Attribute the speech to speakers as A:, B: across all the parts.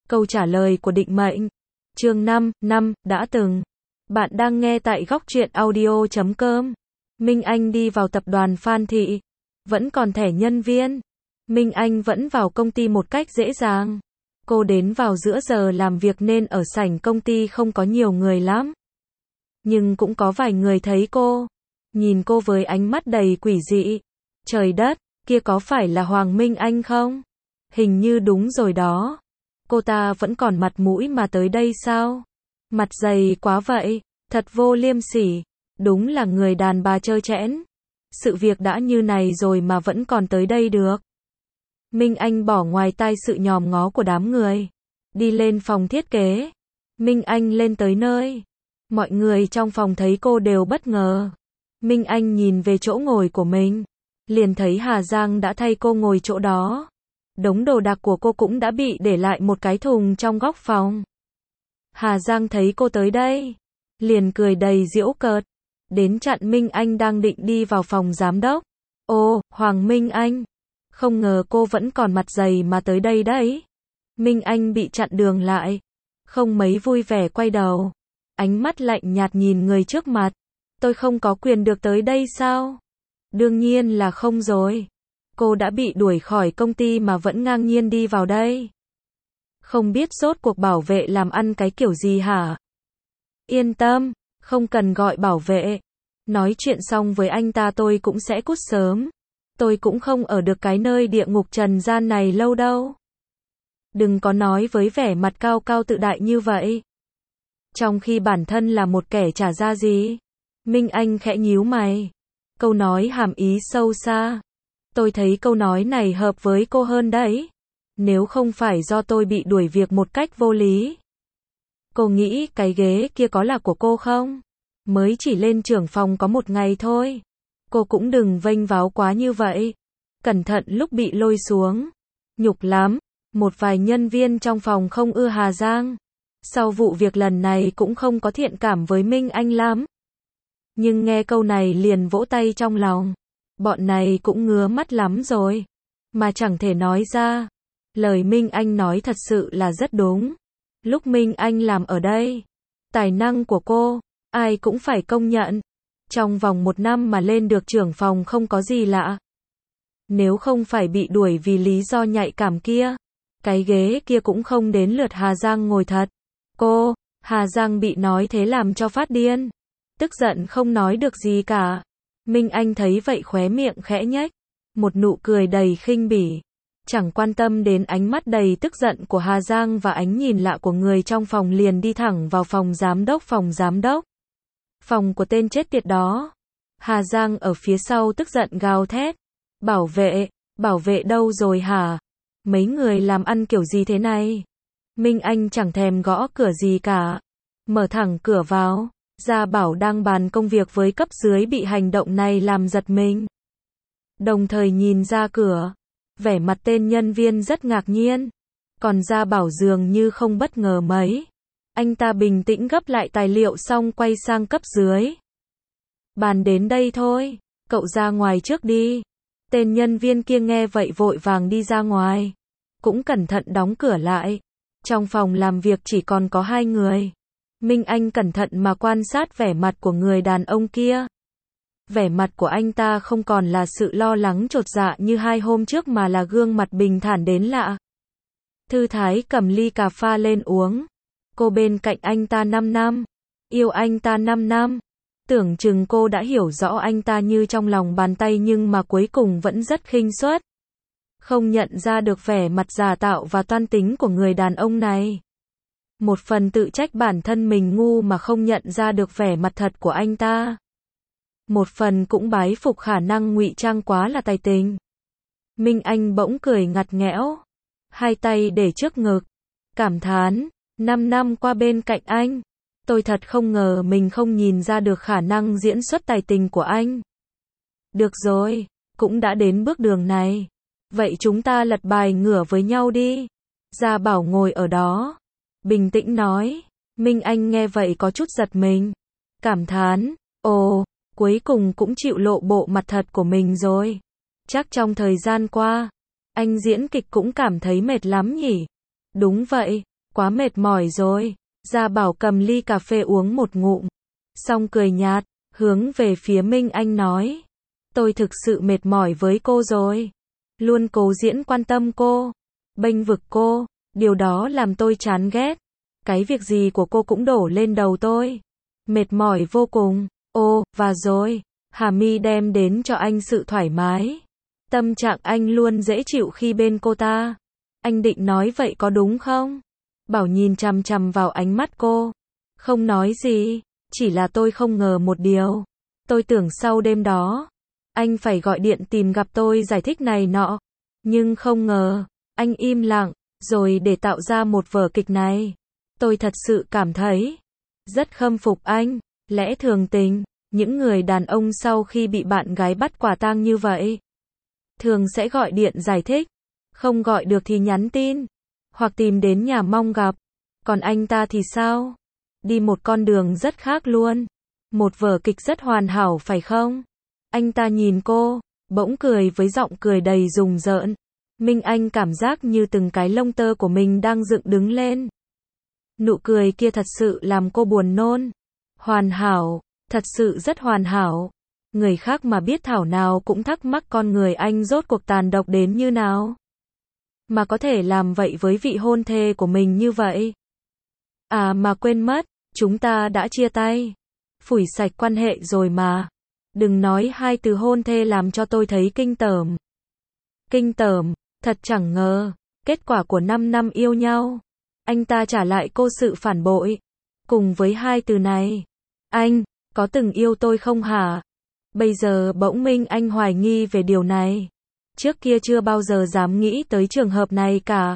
A: Câu trả lời của định mệnh. Chương 5, đã từng. Bạn đang nghe tại góc truyện audio.com. Minh Anh đi vào tập đoàn Phan Thị. Vẫn còn thẻ nhân viên. Minh Anh vẫn vào công ty một cách dễ dàng. Cô đến vào giữa giờ làm việc nên ở sảnh công ty không có nhiều người lắm. Nhưng cũng có vài người thấy cô. Nhìn cô với ánh mắt đầy quỷ dị. Trời đất, kia có phải là Hoàng Minh Anh không? Hình như đúng rồi đó. Cô ta vẫn còn mặt mũi mà tới đây sao? Mặt dày quá vậy, thật vô liêm sỉ. Đúng là người đàn bà trơ trẽn. Sự việc đã như này rồi mà vẫn còn tới đây được. Minh Anh bỏ ngoài tai sự nhòm ngó của đám người. Đi lên phòng thiết kế. Minh Anh lên tới nơi. Mọi người trong phòng thấy cô đều bất ngờ. Minh Anh nhìn về chỗ ngồi của mình. Liền thấy Hà Giang đã thay cô ngồi chỗ đó. Đống đồ đạc của cô cũng đã bị để lại một cái thùng trong góc phòng. Hà Giang thấy cô tới đây. Liền cười đầy giễu cợt. Đến chặn Minh Anh đang định đi vào phòng giám đốc. Ô, Hoàng Minh Anh. Không ngờ cô vẫn còn mặt dày mà tới đây đấy. Minh Anh bị chặn đường lại. Không mấy vui vẻ quay đầu. Ánh mắt lạnh nhạt nhìn người trước mặt. Tôi không có quyền được tới đây sao? Đương nhiên là không rồi. Cô đã bị đuổi khỏi công ty mà vẫn ngang nhiên đi vào đây. Không biết rốt cuộc bảo vệ làm ăn cái kiểu gì hả? Yên tâm, không cần gọi bảo vệ. Nói chuyện xong với anh ta tôi cũng sẽ cút sớm. Tôi cũng không ở được cái nơi địa ngục trần gian này lâu đâu. Đừng có nói với vẻ mặt cao cao tự đại như vậy. Trong khi bản thân là một kẻ chả ra gì. Minh Anh khẽ nhíu mày. Câu nói hàm ý sâu xa. Tôi thấy câu nói này hợp với cô hơn đấy. Nếu không phải do tôi bị đuổi việc một cách vô lý. Cô nghĩ cái ghế kia có là của cô không? Mới chỉ lên trưởng phòng có một ngày thôi. Cô cũng đừng vênh váo quá như vậy. Cẩn thận lúc bị lôi xuống. Nhục lắm. Một vài nhân viên trong phòng không ưa Hà Giang. Sau vụ việc lần này cũng không có thiện cảm với Minh Anh lắm. Nhưng nghe câu này liền vỗ tay trong lòng. Bọn này cũng ngứa mắt lắm rồi. Mà chẳng thể nói ra. Lời Minh Anh nói thật sự là rất đúng. Lúc Minh Anh làm ở đây. Tài năng của cô, ai cũng phải công nhận. Trong vòng 1 năm mà lên được trưởng phòng không có gì lạ. Nếu không phải bị đuổi vì lý do nhạy cảm kia. Cái ghế kia cũng không đến lượt Hà Giang ngồi thật. Cô, Hà Giang bị nói thế làm cho phát điên. Tức giận không nói được gì cả. Minh Anh thấy vậy khóe miệng khẽ nhếch. Một nụ cười đầy khinh bỉ. Chẳng quan tâm đến ánh mắt đầy tức giận của Hà Giang và ánh nhìn lạ của người trong phòng liền đi thẳng vào phòng giám đốc. Phòng của tên chết tiệt đó. Hà Giang ở phía sau tức giận gào thét. Bảo vệ đâu rồi hả? Mấy người làm ăn kiểu gì thế này? Minh Anh chẳng thèm gõ cửa gì cả. Mở thẳng cửa vào. Gia Bảo đang bàn công việc với cấp dưới bị hành động này làm giật mình. Đồng thời nhìn ra cửa. Vẻ mặt tên nhân viên rất ngạc nhiên. Còn Gia Bảo dường như không bất ngờ mấy. Anh ta bình tĩnh gấp lại tài liệu xong quay sang cấp dưới. Bàn đến đây thôi, cậu ra ngoài trước đi. Tên nhân viên kia nghe vậy vội vàng đi ra ngoài. Cũng cẩn thận đóng cửa lại. Trong phòng làm việc chỉ còn có 2 người. Minh Anh cẩn thận mà quan sát vẻ mặt của người đàn ông kia. Vẻ mặt của anh ta không còn là sự lo lắng chột dạ như 2 hôm trước mà là gương mặt bình thản đến lạ. Thư thái cầm ly cà phê lên uống. Cô bên cạnh anh ta 5 năm. Yêu anh ta 5 năm. Tưởng chừng cô đã hiểu rõ anh ta như trong lòng bàn tay nhưng mà cuối cùng vẫn rất khinh suất. Không nhận ra được vẻ mặt giả tạo và toan tính của người đàn ông này. Một phần tự trách bản thân mình ngu mà không nhận ra được vẻ mặt thật của anh ta. Một phần cũng bái phục khả năng ngụy trang quá là tài tình. Minh Anh bỗng cười ngặt nghẽo. 2 tay để trước ngực. Cảm thán, 5 năm qua bên cạnh anh. Tôi thật không ngờ mình không nhìn ra được khả năng diễn xuất tài tình của anh. Được rồi, cũng đã đến bước đường này. Vậy chúng ta lật bài ngửa với nhau đi. Gia Bảo ngồi ở đó. Bình tĩnh nói. Minh Anh nghe vậy có chút giật mình. Cảm thán, ồ, cuối cùng cũng chịu lộ bộ mặt thật của mình rồi. Chắc trong thời gian qua, anh diễn kịch cũng cảm thấy mệt lắm nhỉ? Đúng vậy, Quá mệt mỏi rồi. Gia Bảo cầm ly cà phê uống một ngụm. Xong cười nhạt, hướng về phía Minh Anh nói. Tôi thực sự mệt mỏi với cô rồi. Luôn cố diễn quan tâm cô, bênh vực cô, điều đó làm tôi chán ghét. Cái việc gì của cô cũng đổ lên đầu tôi. Mệt mỏi vô cùng. Ô, và rồi, Hà My đem đến cho anh sự thoải mái. Tâm trạng anh luôn dễ chịu khi bên cô ta. Anh định nói vậy có đúng không? Bảo nhìn chằm chằm vào ánh mắt cô. Không nói gì, chỉ là tôi không ngờ một điều. Tôi tưởng sau đêm đó, anh phải gọi điện tìm gặp tôi giải thích này nọ. Nhưng không ngờ, anh im lặng, rồi để tạo ra một vở kịch này. Tôi thật sự cảm thấy rất khâm phục anh. Lẽ thường tình, những người đàn ông sau khi bị bạn gái bắt quả tang như vậy, thường sẽ gọi điện giải thích. Không gọi được thì nhắn tin, hoặc tìm đến nhà mong gặp. Còn anh ta thì sao? Đi một con đường rất khác luôn. Một vở kịch rất hoàn hảo phải không? Anh ta nhìn cô, bỗng cười với giọng cười đầy rùng rợn. Minh Anh cảm giác như từng cái lông tơ của mình đang dựng đứng lên. Nụ cười kia thật sự làm cô buồn nôn. Hoàn hảo, thật sự rất hoàn hảo. Người khác mà biết thảo nào cũng thắc mắc con người anh rốt cuộc tàn độc đến như nào. Mà có thể làm vậy với vị hôn thê của mình như vậy. À mà quên mất, chúng ta đã chia tay. Phủi sạch quan hệ rồi mà. Đừng nói hai từ hôn thê làm cho tôi thấy kinh tởm. Kinh tởm, thật chẳng ngờ. Kết quả của 5 năm yêu nhau. Anh ta trả lại cô sự phản bội. Cùng với hai từ này. Anh, có từng yêu tôi không hả? Bây giờ bỗng Minh Anh hoài nghi về điều này. Trước kia chưa bao giờ dám nghĩ tới trường hợp này cả.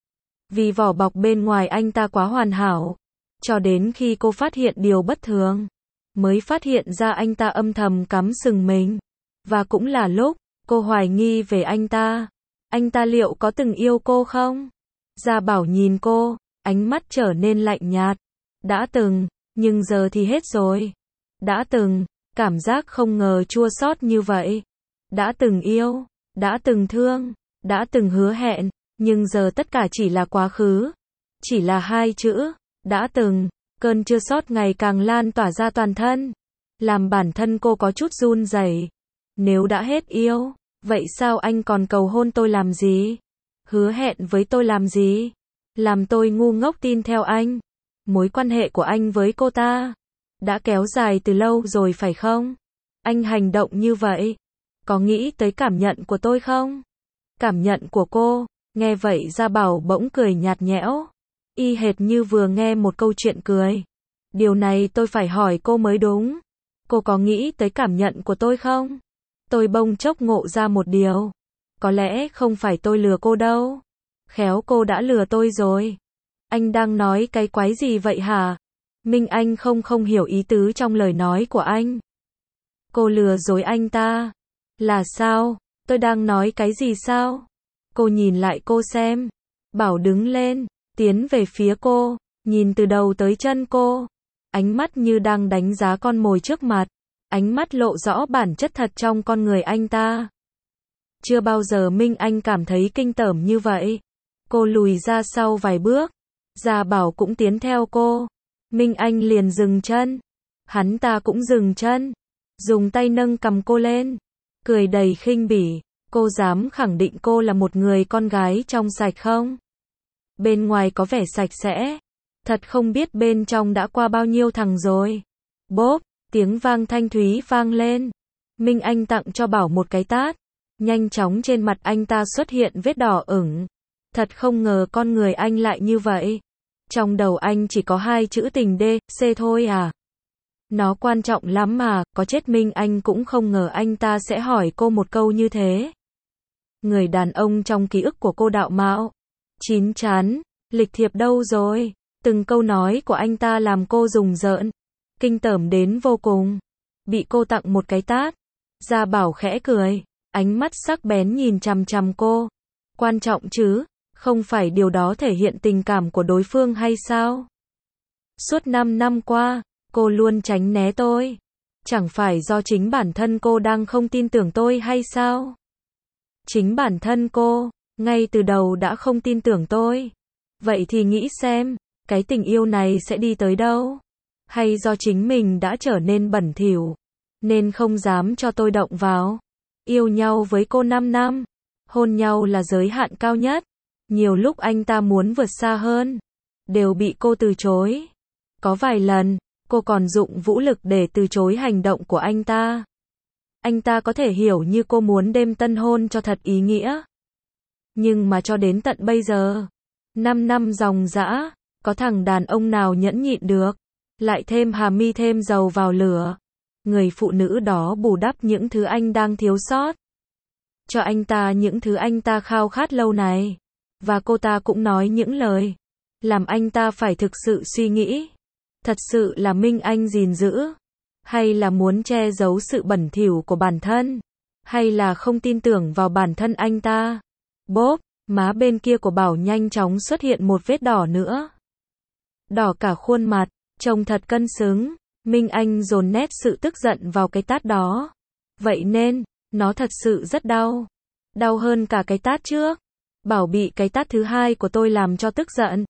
A: Vì vỏ bọc bên ngoài anh ta quá hoàn hảo. Cho đến khi cô phát hiện điều bất thường, mới phát hiện ra anh ta âm thầm cắm sừng mình. Và cũng là lúc cô hoài nghi về anh ta. Anh ta liệu có từng yêu cô không? Gia Bảo nhìn cô, ánh mắt trở nên lạnh nhạt. Đã từng, nhưng giờ thì hết rồi. Đã từng, cảm giác không ngờ chua xót như vậy. Đã từng yêu, đã từng thương, đã từng hứa hẹn, nhưng giờ tất cả chỉ là quá khứ. Chỉ là hai chữ, đã từng. Cơn chua xót ngày càng lan tỏa ra toàn thân, làm bản thân cô có chút run rẩy. Nếu đã hết yêu, vậy sao anh còn cầu hôn tôi làm gì? Hứa hẹn với tôi làm gì? Làm tôi ngu ngốc tin theo anh. Mối quan hệ của anh với cô ta đã kéo dài từ lâu rồi phải không? Anh hành động như vậy, có nghĩ tới cảm nhận của tôi không? Cảm nhận của cô. Nghe vậy Gia Bảo bỗng cười nhạt nhẽo, y hệt như vừa nghe một câu chuyện cười. Điều này tôi phải hỏi cô mới đúng. Cô có nghĩ tới cảm nhận của tôi không? Tôi bỗng chốc ngộ ra một điều. Có lẽ không phải tôi lừa cô đâu. Khéo cô đã lừa tôi rồi. Anh đang nói cái quái gì vậy hả? Minh Anh không hiểu ý tứ trong lời nói của anh. Cô lừa dối anh ta. Là sao? Tôi đang nói cái gì sao? Cô nhìn lại cô xem. Bảo đứng lên, tiến về phía cô, nhìn từ đầu tới chân cô. Ánh mắt như đang đánh giá con mồi trước mặt. Ánh mắt lộ rõ bản chất thật trong con người anh ta. Chưa bao giờ Minh Anh cảm thấy kinh tởm như vậy. Cô lùi ra sau vài bước. Gia Bảo cũng tiến theo cô. Minh Anh liền dừng chân. Hắn ta cũng dừng chân. Dùng tay nâng cầm cô lên. Cười đầy khinh bỉ. Cô dám khẳng định cô là một người con gái trong sạch không? Bên ngoài có vẻ sạch sẽ. Thật không biết bên trong đã qua bao nhiêu thằng rồi. Bốp, tiếng vang thanh thúy vang lên. Minh Anh tặng cho Bảo một cái tát. Nhanh chóng trên mặt anh ta xuất hiện vết đỏ ửng. Thật không ngờ con người anh lại như vậy. Trong đầu anh chỉ có hai chữ tình D, C thôi à. Nó quan trọng lắm mà, có chết Minh Anh cũng không ngờ anh ta sẽ hỏi cô một câu như thế. Người đàn ông trong ký ức của cô đạo mạo, chín chắn, lịch thiệp đâu rồi? Từng câu nói của anh ta làm cô rùng rợn, kinh tởm đến vô cùng. Bị cô tặng một cái tát. Gia Bảo khẽ cười, ánh mắt sắc bén nhìn chằm chằm cô. Quan trọng chứ, không phải điều đó thể hiện tình cảm của đối phương hay sao? Suốt 5 năm qua, cô luôn tránh né tôi. Chẳng phải do chính bản thân cô đang không tin tưởng tôi hay sao? Chính bản thân cô, ngay từ đầu đã không tin tưởng tôi. Vậy thì nghĩ xem, cái tình yêu này sẽ đi tới đâu? Hay do chính mình đã trở nên bẩn thỉu, nên không dám cho tôi động vào? Yêu nhau với cô 5 năm, hôn nhau là giới hạn cao nhất. Nhiều lúc anh ta muốn vượt xa hơn, đều bị cô từ chối. Có vài lần, cô còn dụng vũ lực để từ chối hành động của anh ta. Anh ta có thể hiểu như cô muốn đêm tân hôn cho thật ý nghĩa. Nhưng mà cho đến tận bây giờ, 5 năm ròng rã, có thằng đàn ông nào nhẫn nhịn được, lại thêm hà mi thêm dầu vào lửa. Người phụ nữ đó bù đắp những thứ anh đang thiếu sót, cho anh ta những thứ anh ta khao khát lâu này. Và cô ta cũng nói những lời làm anh ta phải thực sự suy nghĩ. Thật sự là Minh Anh gìn giữ, hay là muốn che giấu sự bẩn thỉu của bản thân, hay là không tin tưởng vào bản thân anh ta. Bốp, má bên kia của Bảo nhanh chóng xuất hiện một vết đỏ nữa. Đỏ cả khuôn mặt, trông thật cân xứng. Minh Anh dồn nét sự tức giận vào cái tát đó. Vậy nên, nó thật sự rất đau. Đau hơn cả cái tát trước. Bảo bị cái tát thứ hai của tôi làm cho tức giận.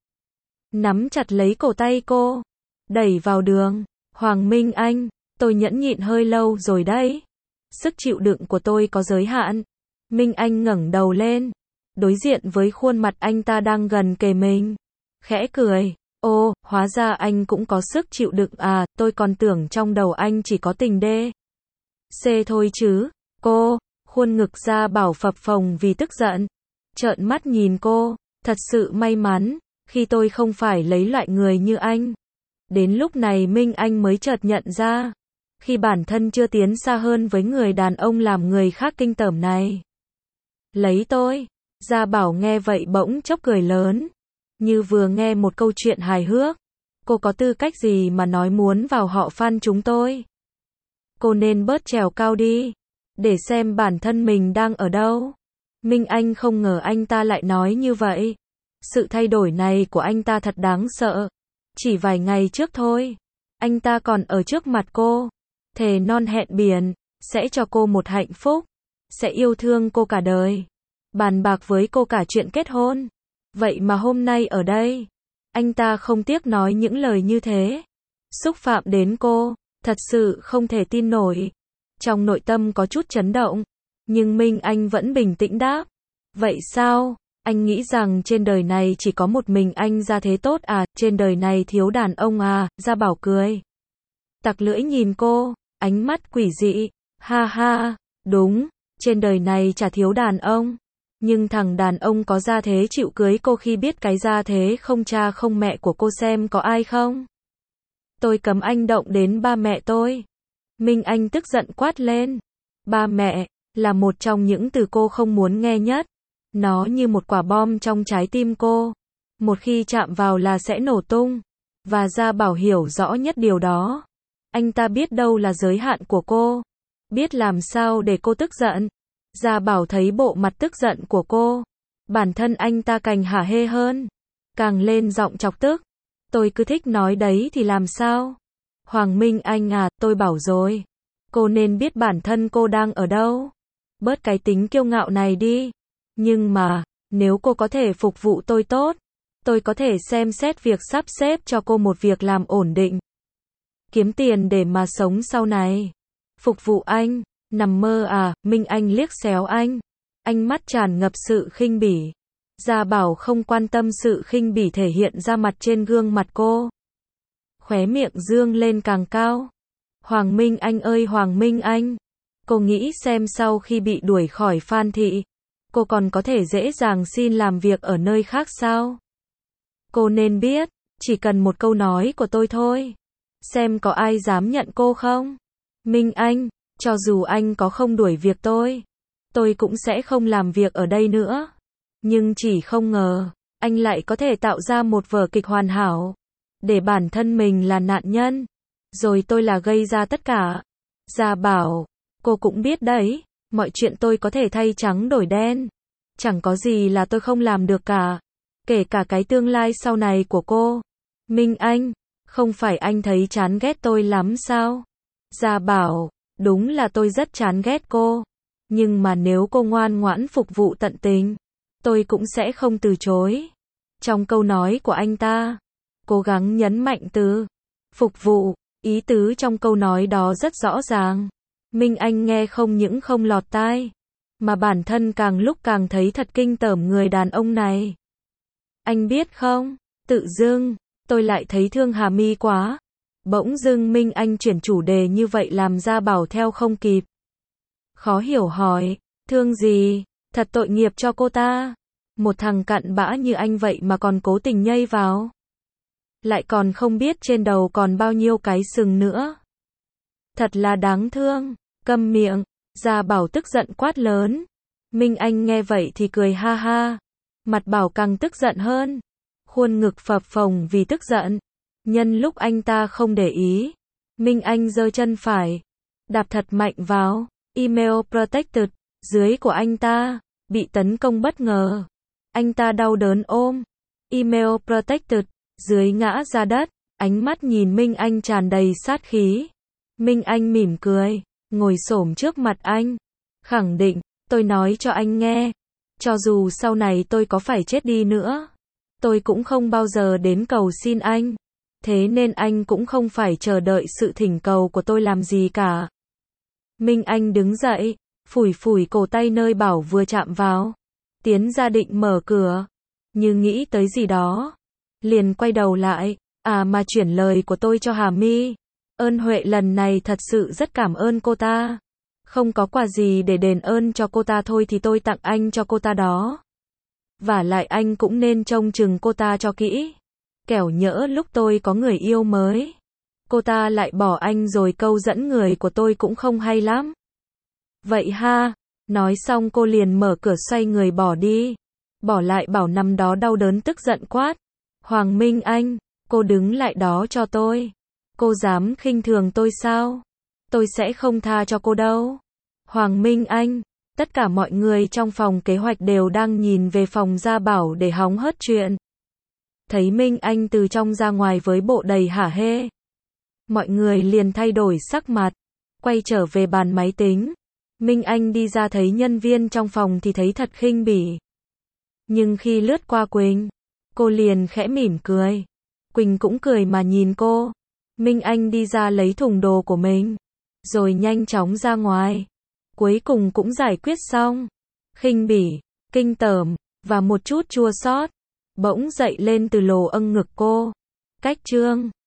A: Nắm chặt lấy cổ tay cô, đẩy vào đường. Hoàng Minh Anh, tôi nhẫn nhịn hơi lâu rồi đấy. Sức chịu đựng của tôi có giới hạn. Minh Anh ngẩng đầu lên, đối diện với khuôn mặt anh ta đang gần kề mình. Khẽ cười. Ô, hóa ra anh cũng có sức chịu đựng à, tôi còn tưởng trong đầu anh chỉ có tình đê. C thôi chứ. Cô, khuôn ngực Gia Bảo phập phồng vì tức giận. Trợn mắt nhìn cô, thật sự may mắn, khi tôi không phải lấy loại người như anh. Đến lúc này Minh Anh mới chợt nhận ra, khi bản thân chưa tiến xa hơn với người đàn ông làm người khác kinh tởm này. Lấy tôi, Gia Bảo nghe vậy bỗng chốc cười lớn, như vừa nghe một câu chuyện hài hước. Cô có tư cách gì mà nói muốn vào họ Phan chúng tôi? Cô nên bớt trèo cao đi, để xem bản thân mình đang ở đâu. Minh Anh không ngờ anh ta lại nói như vậy. Sự thay đổi này của anh ta thật đáng sợ. Chỉ vài ngày trước thôi, anh ta còn ở trước mặt cô, thề non hẹn biển, sẽ cho cô một hạnh phúc, sẽ yêu thương cô cả đời, bàn bạc với cô cả chuyện kết hôn. Vậy mà hôm nay ở đây, anh ta không tiếc nói những lời như thế, xúc phạm đến cô, thật sự không thể tin nổi. Trong nội tâm có chút chấn động, nhưng Minh Anh vẫn bình tĩnh đáp. Vậy sao? Anh nghĩ rằng trên đời này chỉ có một mình anh ra thế tốt à, trên đời này thiếu đàn ông à? Gia Bảo cười, tặc lưỡi nhìn cô, ánh mắt quỷ dị. Ha ha, đúng, trên đời này chả thiếu đàn ông. Nhưng thằng đàn ông có gia thế chịu cưới cô khi biết cái gia thế không cha không mẹ của cô xem có ai không? Tôi cấm anh động đến ba mẹ tôi. Minh Anh tức giận quát lên. Ba mẹ, là một trong những từ cô không muốn nghe nhất. Nó như một quả bom trong trái tim cô. Một khi chạm vào là sẽ nổ tung. Và Gia Bảo hiểu rõ nhất điều đó. Anh ta biết đâu là giới hạn của cô. Biết làm sao để cô tức giận. Gia Bảo thấy bộ mặt tức giận của cô. Bản thân anh ta càng hả hê hơn. Càng lên giọng chọc tức. Tôi cứ thích nói đấy thì làm sao? Hoàng Minh Anh à, tôi bảo rồi. Cô nên biết bản thân cô đang ở đâu. Bớt cái tính kiêu ngạo này đi. Nhưng mà, nếu cô có thể phục vụ tôi tốt, tôi có thể xem xét việc sắp xếp cho cô một việc làm ổn định. Kiếm tiền để mà sống sau này. Phục vụ anh, nằm mơ à? Minh Anh liếc xéo anh. Ánh mắt tràn ngập sự khinh bỉ. Gia Bảo không quan tâm sự khinh bỉ thể hiện ra mặt trên gương mặt cô. Khóe miệng dương lên càng cao. Hoàng Minh Anh ơi Hoàng Minh Anh. Cô nghĩ xem sau khi bị đuổi khỏi Phan Thị, cô còn có thể dễ dàng xin làm việc ở nơi khác sao? Cô nên biết, chỉ cần một câu nói của tôi thôi. Xem có ai dám nhận cô không? Minh Anh, cho dù anh có không đuổi việc tôi cũng sẽ không làm việc ở đây nữa. Nhưng chỉ không ngờ, anh lại có thể tạo ra một vở kịch hoàn hảo. Để bản thân mình là nạn nhân, rồi tôi là gây ra tất cả. Gia Bảo, cô cũng biết đấy, mọi chuyện tôi có thể thay trắng đổi đen. Chẳng có gì là tôi không làm được cả. Kể cả cái tương lai sau này của cô. Minh Anh, không phải anh thấy chán ghét tôi lắm sao? Gia Bảo, đúng là tôi rất chán ghét cô. Nhưng mà nếu cô ngoan ngoãn phục vụ tận tình, tôi cũng sẽ không từ chối. Trong câu nói của anh ta, cố gắng nhấn mạnh từ phục vụ, ý tứ trong câu nói đó rất rõ ràng. Minh Anh nghe không những không lọt tai, mà bản thân càng lúc càng thấy thật kinh tởm người đàn ông này. Anh biết không, tự dưng, tôi lại thấy thương Hà My quá. Bỗng dưng Minh Anh chuyển chủ đề như vậy làm Gia Bảo theo không kịp. Khó hiểu hỏi, thương gì, thật tội nghiệp cho cô ta. Một thằng cặn bã như anh vậy mà còn cố tình nhây vào. Lại còn không biết trên đầu còn bao nhiêu cái sừng nữa. Thật là đáng thương, câm miệng, Gia Bảo tức giận quát lớn. Minh Anh nghe vậy thì cười ha ha. Mặt Bảo càng tức giận hơn. Khuôn ngực phập phồng vì tức giận. Nhân lúc anh ta không để ý, Minh Anh giơ chân phải, đạp thật mạnh vào email protected dưới của anh ta, bị tấn công bất ngờ. Anh ta đau đớn ôm email protected dưới ngã ra đất, ánh mắt nhìn Minh Anh tràn đầy sát khí. Minh Anh mỉm cười, ngồi xổm trước mặt anh, khẳng định, tôi nói cho anh nghe, cho dù sau này tôi có phải chết đi nữa, tôi cũng không bao giờ đến cầu xin anh. Thế nên anh cũng không phải chờ đợi sự thỉnh cầu của tôi làm gì cả. Minh Anh đứng dậy, phủi phủi cổ tay nơi Bảo vừa chạm vào, tiến ra định mở cửa, nhưng nghĩ tới gì đó, liền quay đầu lại, mà chuyển lời của tôi cho Hà My. Ơn huệ lần này thật sự rất cảm ơn cô ta. Không có quà gì để đền ơn cho cô ta thôi thì tôi tặng anh cho cô ta đó. Vả lại anh cũng nên trông chừng cô ta cho kỹ. Kẻo nhỡ lúc tôi có người yêu mới, cô ta lại bỏ anh rồi câu dẫn người của tôi cũng không hay lắm. Vậy ha, nói xong cô liền mở cửa xoay người bỏ đi. Bỏ lại Bảo nằm đó đau đớn tức giận quát. Hoàng Minh Anh, cô đứng lại đó cho tôi. Cô dám khinh thường tôi sao? Tôi sẽ không tha cho cô đâu. Hoàng Minh Anh, tất cả mọi người trong phòng kế hoạch đều đang nhìn về phòng Gia Bảo để hóng hớt chuyện. Thấy Minh Anh từ trong ra ngoài với bộ đầy hả hê. Mọi người liền thay đổi sắc mặt, quay trở về bàn máy tính. Minh Anh đi ra thấy nhân viên trong phòng thì thấy thật khinh bỉ. Nhưng khi lướt qua Quỳnh, cô liền khẽ mỉm cười. Quỳnh cũng cười mà nhìn cô. Minh Anh đi ra lấy thùng đồ của mình, rồi nhanh chóng ra ngoài. Cuối cùng cũng giải quyết xong. Khinh bỉ, kinh tởm, và một chút chua xót bỗng dậy lên từ lồ âng ngực cô. Cách chương